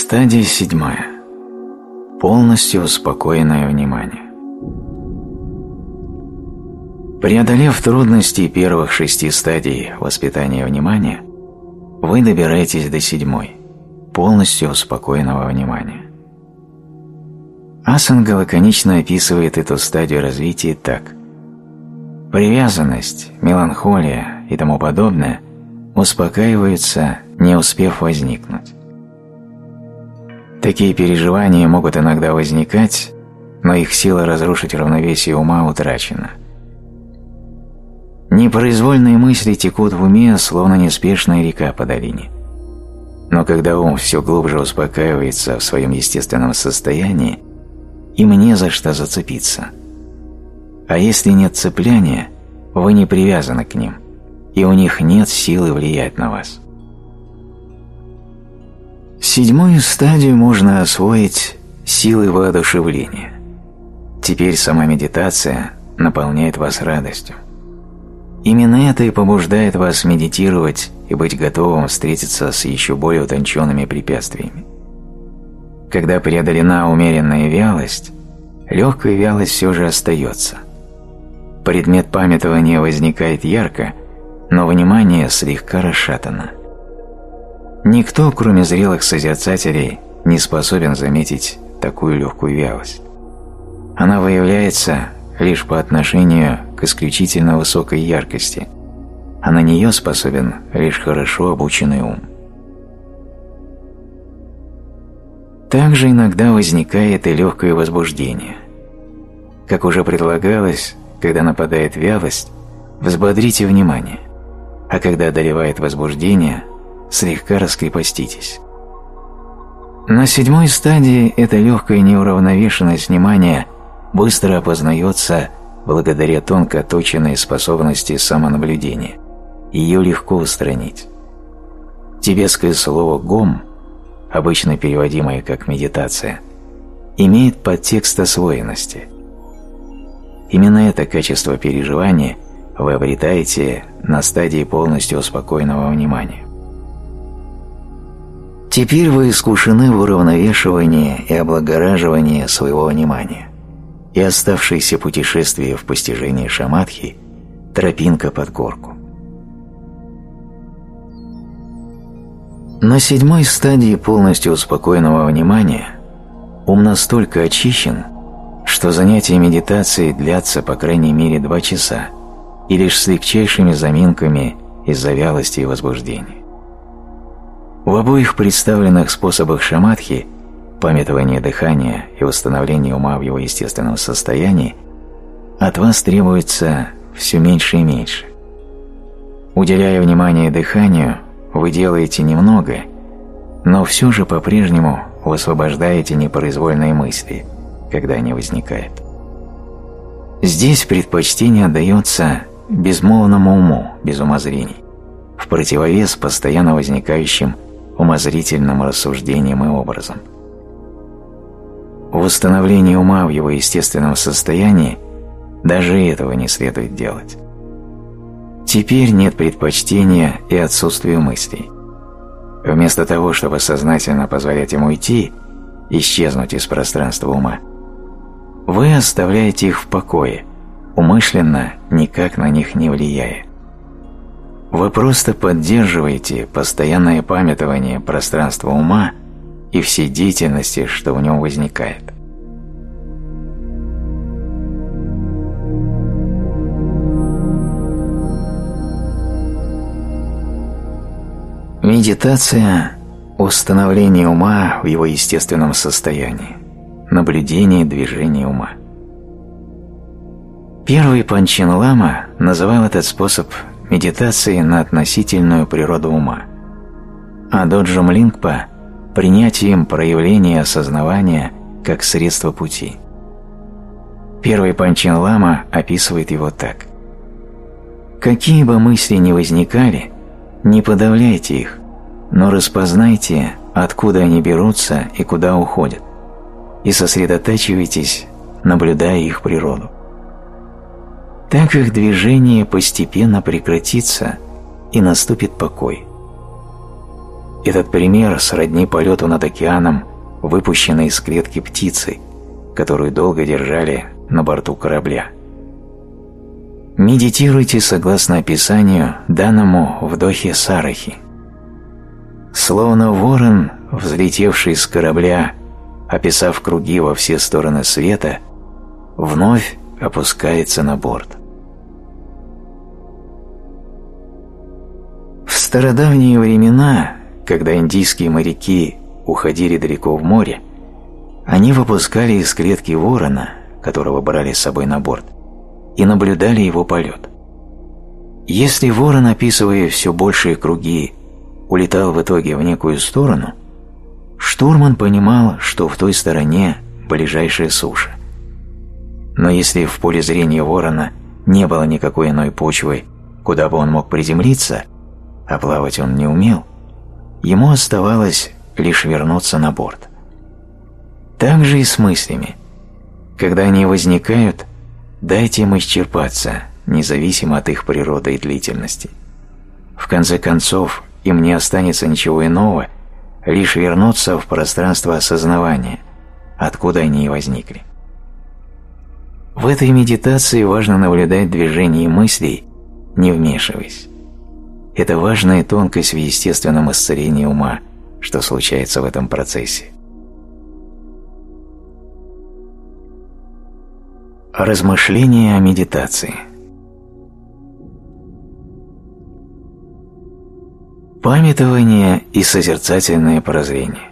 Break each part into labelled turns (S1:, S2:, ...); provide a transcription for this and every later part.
S1: Стадия 7. Полностью успокоенное внимание. Преодолев трудности первых 6 стадий воспитания внимания, вы добираетесь до 7, полностью успокоенного внимания. Асанга лаконично описывает эту стадию развития так: привязанность, меланхолия и тому подобное успокаиваются, не успев возникнуть. Такие переживания могут иногда возникать, но их сила разрушить равновесие ума утрачена. Непроизвольные мысли текут в уме, словно неспешная река по долине. Но когда ум все глубже успокаивается в своем естественном состоянии, им не за что зацепиться. А если нет цепляния, вы не привязаны к ним, и у них нет силы влиять на вас. 7 стадию можно освоить силой воодушевления. Теперь сама медитация наполняет вас радостью. Именно это и побуждает вас медитировать и быть готовым встретиться с еще более утонченными препятствиями. Когда преодолена умеренная вялость, легкая вялость все же остается. Предмет памятования возникает ярко, но внимание слегка расшатано. Никто, кроме зрелых созерцателей, не способен заметить такую легкую вялость. Она выявляется лишь по отношению к исключительно высокой яркости, а на нее способен лишь хорошо обученный ум. Также иногда возникает и легкое возбуждение. Как уже предлагалось, когда нападает вялость, взбодрите внимание, а когда одолевает возбуждение, слегка раскрепоститесь. На 7 стадии эта легкая неуравновешенность внимания быстро опознается благодаря тонко отточенной способности самонаблюдения. Ее легко устранить. Тибетское слово «гом», обычно переводимое как «медитация», имеет подтекст освоенности. Именно это качество переживания вы обретаете на стадии полностью спокойного внимания. Теперь вы искушены в уравновешивании и облагораживании своего внимания, и оставшееся путешествие в постижении шамадхи – тропинка под горку. На 7 стадии полностью успокоенного внимания ум настолько очищен, что занятия медитацией длятся по крайней мере 2 часа и лишь с легчайшими заминками из-за вялости и возбуждения. В обоих представленных способах шамадхи – памятование дыхания и восстановление ума в его естественном состоянии – от вас требуется все меньше и меньше. Уделяя внимание дыханию, вы делаете немного, но все же по-прежнему высвобождаете непроизвольные мысли, когда они возникают. Здесь предпочтение отдается безмолвному уму, без умозрений, в противовес постоянно возникающим умозрительным рассуждениям и образом. Восстановление ума в его естественном состоянии даже этого не следует делать. Теперь нет предпочтения и отсутствия мыслей. Вместо того, чтобы сознательно позволять им уйти, исчезнуть из пространства ума, вы оставляете их в покое, умышленно никак на них не влияя. Вы просто поддерживаете постоянное памятование пространства ума и всей деятельности, что в нем возникает. Медитация – установление ума в его естественном состоянии, наблюдение движения ума. Первый Панчен Лама называл этот способ медитацией на относительную природу ума, а Доджам Лингпа – принятием проявления осознавания как средство пути. Первый Панчен Лама описывает его так: «Какие бы мысли ни возникали, не подавляйте их, но распознайте, откуда они берутся и куда уходят, и сосредотачивайтесь, наблюдая их природу. Так их движение постепенно прекратится и наступит покой. Этот пример сродни полету над океаном, выпущенной из клетки птицы, которую долго держали на борту корабля. Медитируйте согласно описанию, данному в Дохе Сарахи. Словно ворон, взлетевший с корабля, описав круги во все стороны света, вновь опускается на борт. В стародавние времена, когда индийские моряки уходили далеко в море, они выпускали из клетки ворона, которого брали с собой на борт, и наблюдали его полет. Если ворон, описывая все большие круги, улетал в итоге в некую сторону, штурман понимал, что в той стороне ближайшая суша. Но если в поле зрения ворона не было никакой иной почвы, куда бы он мог приземлиться, а плавать он не умел, ему оставалось лишь вернуться на борт. Так же и с мыслями. Когда они возникают, дайте им исчерпаться, независимо от их природы и длительности. В конце концов, им не останется ничего иного, лишь вернуться в пространство осознавания, откуда они и возникли. В этой медитации важно наблюдать движение мыслей, не вмешиваясь. Это важная тонкость в естественном исцелении ума, что случается в этом процессе. Размышления о медитации. Памятование и созерцательное прозрение.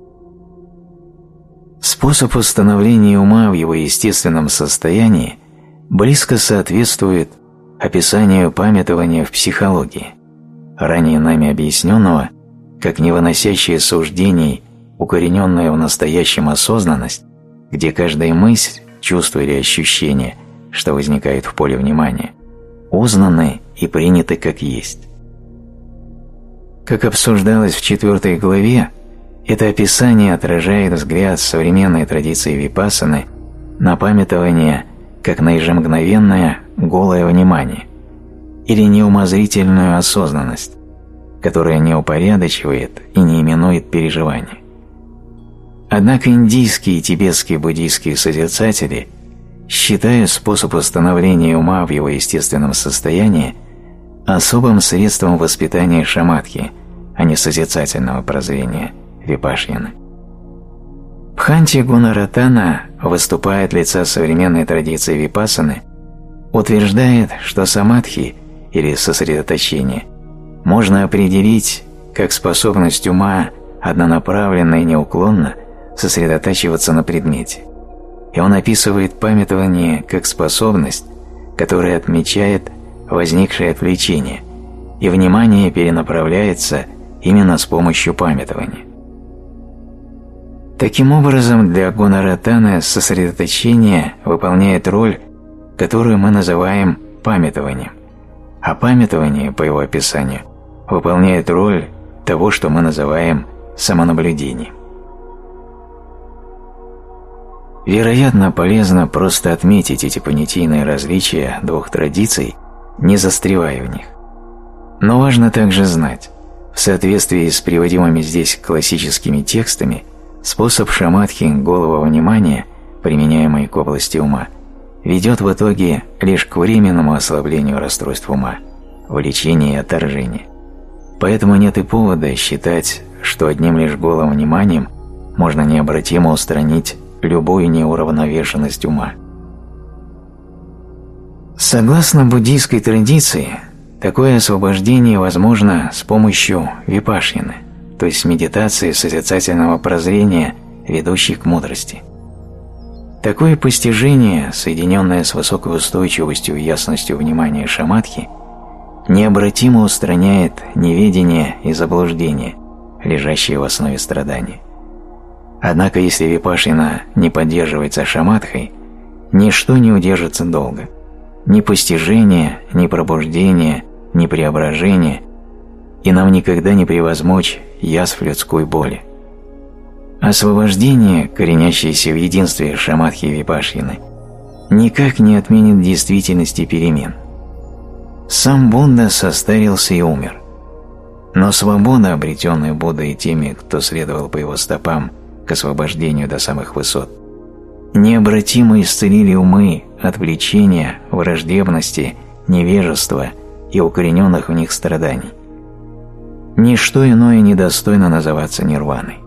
S1: Способ установления ума в его естественном состоянии близко соответствует описанию памятования в психологии, ранее нами объясненного как невыносящее суждений, укорененная в настоящем осознанность, где каждая мысль, чувство или ощущение, что возникает в поле внимания, узнаны и приняты как есть. Как обсуждалось в 4 главе, это описание отражает взгляд современной традиции випассаны на памятование как на ежемгновенное голое внимание или неумозрительную осознанность, которая не упорядочивает и не именует переживания. Однако индийские и тибетские буддийские созерцатели считают способ установления ума в его естественном состоянии особым средством воспитания шамадхи, а не созерцательного прозрения випашьяны. Бханти Гунаратана, выступая от лица современной традиции випассаны, утверждает, что самадхи, или сосредоточение, можно определить как способность ума однонаправленно и неуклонно сосредотачиваться на предмете. И он описывает памятование как способность, которая отмечает возникшее отвлечение, и внимание перенаправляется именно с помощью памятования. Таким образом, для Гунаратаны сосредоточение выполняет роль, которую мы называем памятованием, а памятование, по его описанию, выполняет роль того, что мы называем самонаблюдением. Вероятно, полезно просто отметить эти понятийные различия двух традиций, не застревая в них. Но важно также знать, в соответствии с приводимыми здесь классическими текстами, способ шамадхи голого внимания, применяемый к области ума, ведет в итоге лишь к временному ослаблению расстройств ума, влечения и отторжения. Поэтому нет и повода считать, что одним лишь голым вниманием можно необратимо устранить любую неуравновешенность ума. Согласно буддийской традиции, такое освобождение возможно с помощью випашьяны, то есть медитации созерцательного прозрения, ведущей к мудрости. Такое постижение, соединенное с высокой устойчивостью и ясностью внимания шамадхи, необратимо устраняет неведение и заблуждение, лежащие в основе страдания. Однако, если випашьяна не поддерживается шамадхой, ничто не удержится долго. Ни постижение, ни пробуждение, ни преображение, и нам никогда не превозмочь язв людской боли. Освобождение, коренящееся в единстве шамадхи и випашьяны, никак не отменит действительности перемен. Сам Будда состарился и умер. Но свобода, обретенная Буддой и теми, кто следовал по его стопам к освобождению до самых высот, необратимо исцелили умы от влечения, враждебности, невежества и укорененных в них страданий. Ничто иное не достойно называться нирваной.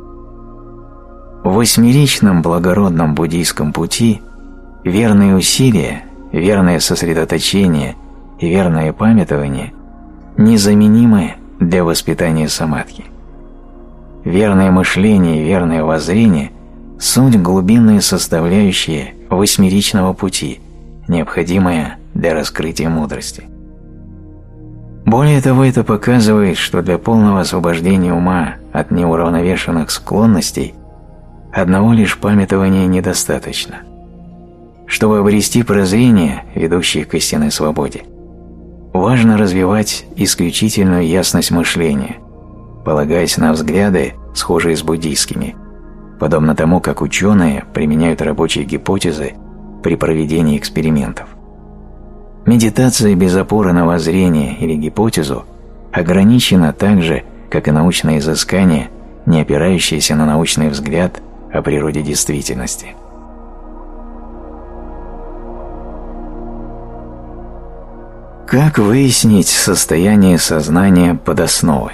S1: В восьмеричном благородном буддийском пути верные усилия, верное сосредоточение и верное памятование незаменимы для воспитания самадхи. Верное мышление и верное воззрение – суть глубинные составляющие восьмеричного пути, необходимые для раскрытия мудрости. Более того, это показывает, что для полного освобождения ума от неуравновешенных склонностей одного лишь памятования недостаточно. Чтобы обрести прозрение, ведущее к истинной свободе, важно развивать исключительную ясность мышления, полагаясь на взгляды, схожие с буддийскими, подобно тому, как ученые применяют рабочие гипотезы при проведении экспериментов. Медитация без опоры на воззрение или гипотезу ограничена так же, как и научное изыскание, не опирающееся на научный взгляд о природе действительности. Как выяснить состояние сознания под основой?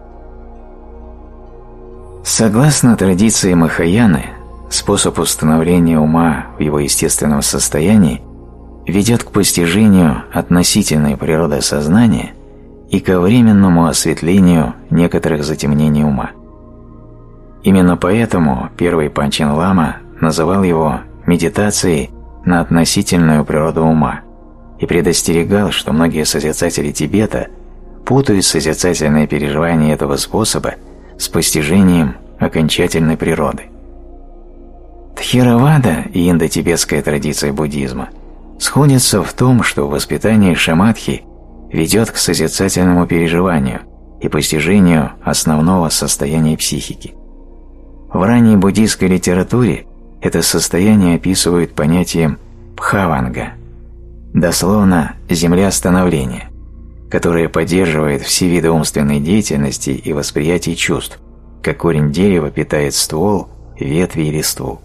S1: Согласно традиции Махаяны, способ установления ума в его естественном состоянии ведет к постижению относительной природы сознания и ко временному осветлению некоторых затемнений ума. Именно поэтому первый Панчен Лама называл его медитацией на относительную природу ума и предостерегал, что многие созерцатели Тибета путают созерцательное переживание этого способа с постижением окончательной природы. Тхеравада и индотибетская традиция буддизма сходятся в том, что воспитание шамадхи ведет к созерцательному переживанию и постижению основного состояния психики. В ранней буддийской литературе это состояние описывают понятием бхаванга, дословно «земля становления», которая поддерживает все виды умственной деятельности и восприятия чувств, как корень дерева питает ствол, ветви и листву.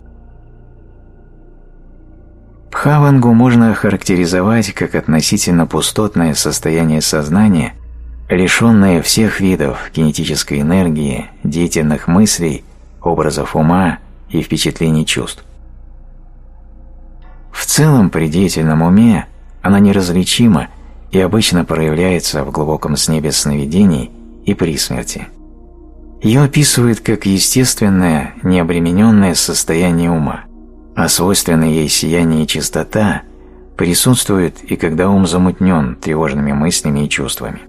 S1: Бхавангу можно охарактеризовать как относительно пустотное состояние сознания, лишенное всех видов кинетической энергии, деятельных мыслей, образов ума и впечатлений чувств. В целом, при деятельном уме она неразличима и обычно проявляется в глубоком сне без сновидений и при смерти. Ее описывают как естественное, необремененное состояние ума, а свойственное ей сияние и чистота присутствует и когда ум замутнен тревожными мыслями и чувствами.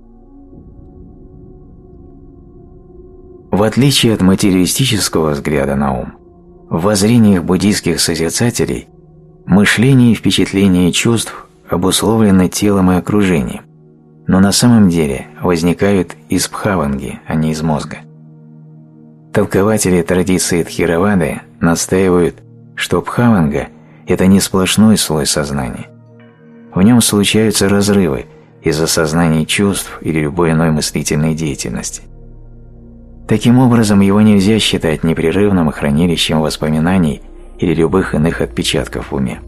S1: В отличие от материалистического взгляда на ум, в воззрениях буддийских созерцателей мышление и впечатления чувств обусловлены телом и окружением, но на самом деле возникают из бхаванги, а не из мозга. Толкователи традиции Тхеравады настаивают, что бхаванга – это не сплошной слой сознания. В нем случаются разрывы из-за сознания чувств или любой иной мыслительной деятельности. Таким образом, его нельзя считать непрерывным хранилищем воспоминаний или любых иных отпечатков в уме.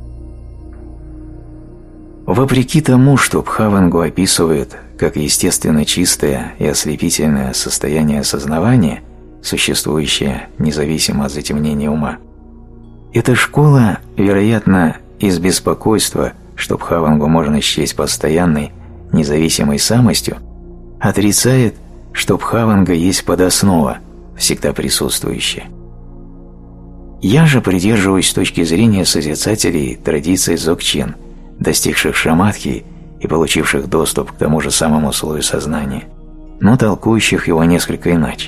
S1: Вопреки тому, что бхавангу описывают как естественно чистое и ослепительное состояние осознавания, существующее независимо от затемнения ума, эта школа, вероятно, из беспокойства, что бхавангу можно счесть постоянной, независимой самостью, отрицает, что бхаванга есть подоснова, всегда присутствующая. Я же придерживаюсь точки зрения созерцателей традиции Дзогчен, достигших шамадхи и получивших доступ к тому же самому слою сознания, но толкующих его несколько иначе.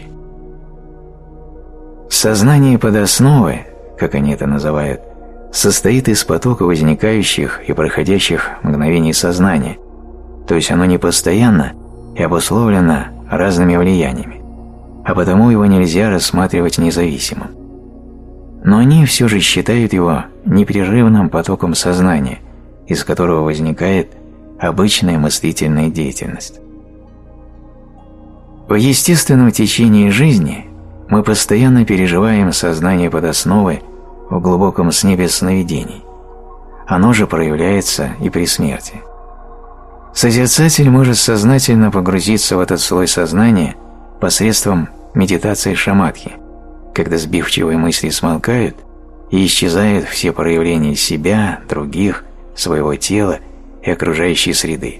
S1: Сознание подосновы, как они это называют, состоит из потока возникающих и проходящих мгновений сознания, то есть оно не постоянно и обусловлено разными влияниями, а потому его нельзя рассматривать независимым. Но они все же считают его непрерывным потоком сознания, из которого возникает обычная мыслительная деятельность. В естественном течении жизни мы постоянно переживаем сознание подосновы в глубоком сне без сновидений. Оно же проявляется и при смерти. Созерцатель может сознательно погрузиться в этот слой сознания посредством медитации шамадхи, когда сбивчивые мысли смолкают и исчезают все проявления себя, других, своего тела и окружающей среды.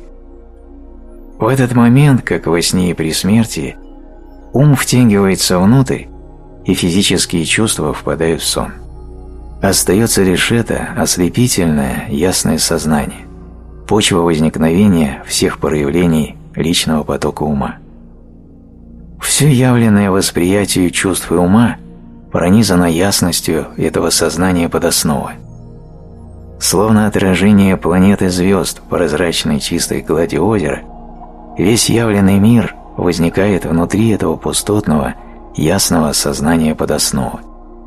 S1: В этот момент, как во сне и при смерти, ум втягивается внутрь, и физические чувства впадают в сон. Остается лишь это ослепительное, ясное сознание, почва возникновения всех проявлений личного потока ума. Все явленное восприятию чувств и ума пронизано ясностью этого сознания подосновы. Словно отражение планеты звезд в прозрачной чистой глади озера, весь явленный мир возникает внутри этого пустотного, ясного сознания подосновы.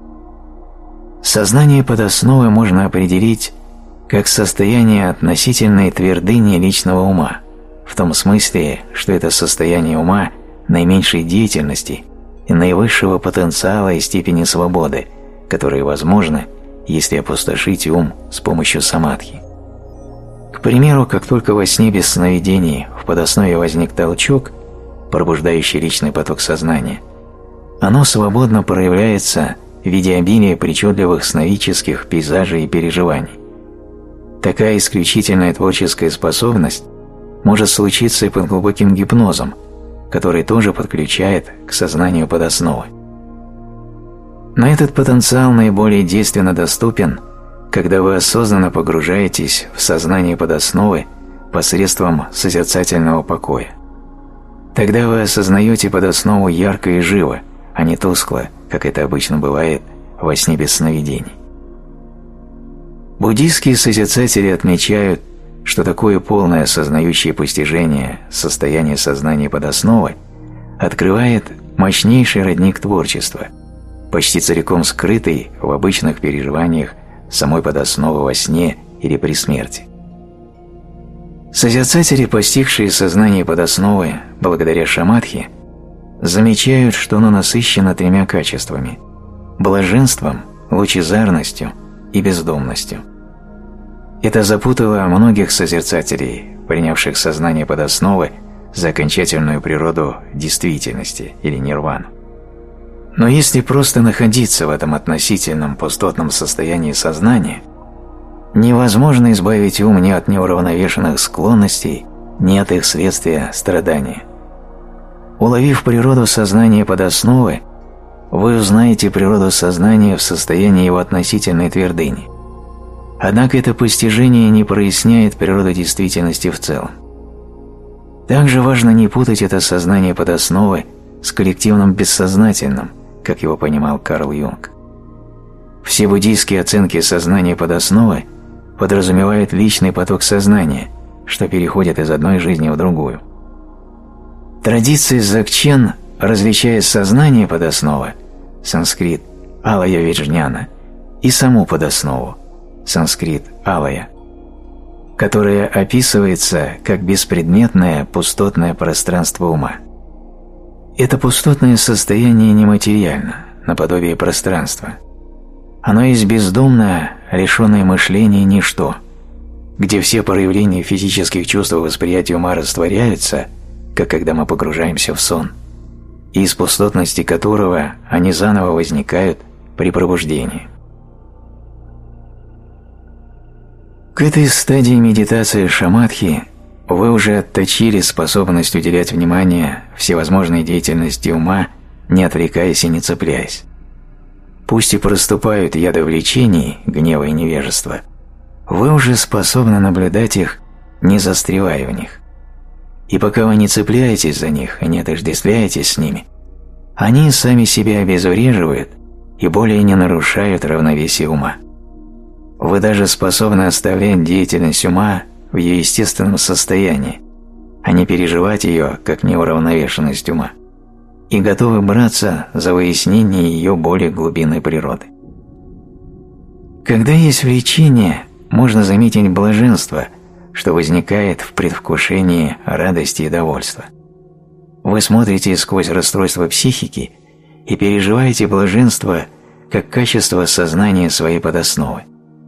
S1: Сознание подосновы можно определить как состояние относительной твердыни личного ума, в том смысле, что это состояние ума наименьшей деятельности и наивысшего потенциала и степени свободы, которые возможны, если опустошить ум с помощью самадхи. К примеру, как только во сне без сновидений в подоснове возник толчок, пробуждающий личный поток сознания, оно свободно проявляется в виде обилия причудливых сновидческих пейзажей и переживаний. Такая исключительная творческая способность может случиться и под глубоким гипнозом, который тоже подключает к сознанию подосновы. Но этот потенциал наиболее действенно доступен, когда вы осознанно погружаетесь в сознание подосновы посредством созерцательного покоя. Тогда вы осознаете подоснову ярко и живо, а не тускло, как это обычно бывает во сне без сновидений. Буддийские созерцатели отмечают, что такое полное осознающее постижение состояния сознания подосновы открывает мощнейший родник творчества, почти целиком скрытый в обычных переживаниях самой подосновы во сне или при смерти. Созерцатели, постигшие сознание подосновы благодаря шамадхи, замечают, что оно насыщено тремя качествами – блаженством, лучезарностью и бездомностью. Это запутало многих созерцателей, принявших сознание подосновы за окончательную природу действительности или нирвану. Но если просто находиться в этом относительном пустотном состоянии сознания, невозможно избавить ум ни от неуравновешенных склонностей, ни от их следствия страдания. Уловив природу сознания подосновы, вы узнаете природу сознания в состоянии его относительной твердыни. Однако это постижение не проясняет природу действительности в целом. Также важно не путать это сознание подосновы с коллективным бессознательным, как его понимал Карл Юнг. Все буддийские оценки сознания подосновы подразумевают личный поток сознания, что переходит из одной жизни в другую. Традиция Дзогчен различает сознание подосновы, санскрит алая виджняна, и саму подоснову, санскрит алая, которая описывается как беспредметное пустотное пространство ума. Это пустотное состояние нематериально, наподобие пространства. Оно есть бездумное, лишенное мышления ничто, где все проявления физических чувств и восприятия ума растворяются, как когда мы погружаемся в сон, и из пустотности которого они заново возникают при пробуждении. К этой стадии медитации шамадхи вы уже отточили способность уделять внимание всевозможной деятельности ума, не отвлекаясь и не цепляясь. Пусть и проступают яды влечений, гнева и невежества, вы уже способны наблюдать их, не застревая в них. И пока вы не цепляетесь за них и не отождествляетесь с ними, они сами себя обезвреживают и более не нарушают равновесие ума. Вы даже способны оставлять деятельность ума в ее естественном состоянии, а не переживать ее как неуравновешенность ума, и готовы браться за выяснение ее более глубинной природы. Когда есть влечение, можно заметить блаженство, что возникает в предвкушении радости и довольства. Вы смотрите сквозь расстройство психики и переживаете блаженство как качество сознания своей подосновы.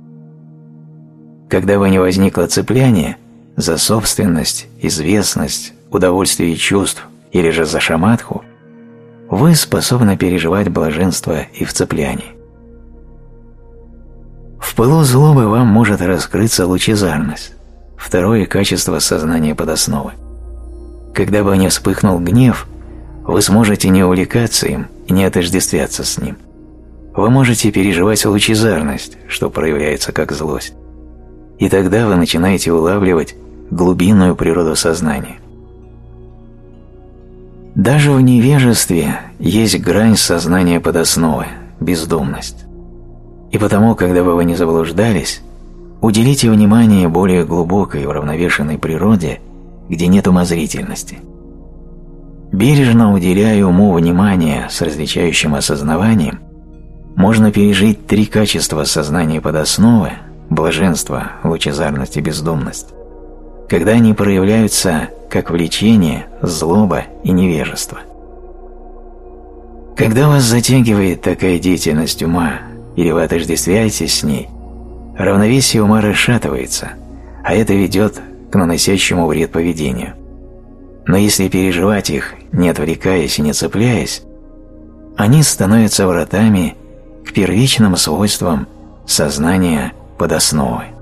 S1: Когда бы не возникло цепляние за собственность, известность, удовольствие чувств или же за шаматху, вы способны переживать блаженство и в цеплянии. В пылу злобы вам может раскрыться лучезарность, второе качество сознания подосновы. Когда бы не вспыхнул гнев, вы сможете не увлекаться им и не отождествляться с ним. Вы можете переживать лучезарность, что проявляется как злость. И тогда вы начинаете улавливать глубинную природу сознания. Даже в невежестве есть грань сознания подосновы – бездумность. И потому, когда бы вы не заблуждались, уделите внимание более глубокой уравновешенной природе, где нет умозрительности. Бережно уделяя уму внимание с различающим осознаванием, можно пережить три качества сознания подосновы – блаженство, лучезарность и бездумность, когда они проявляются как влечение, злоба и невежество. Когда вас затягивает такая деятельность ума или вы отождествляетесь с ней, равновесие ума расшатывается, а это ведет к наносящему вред поведению. Но если переживать их, не отвлекаясь и не цепляясь, они становятся вратами к первичным свойствам сознания подосновы.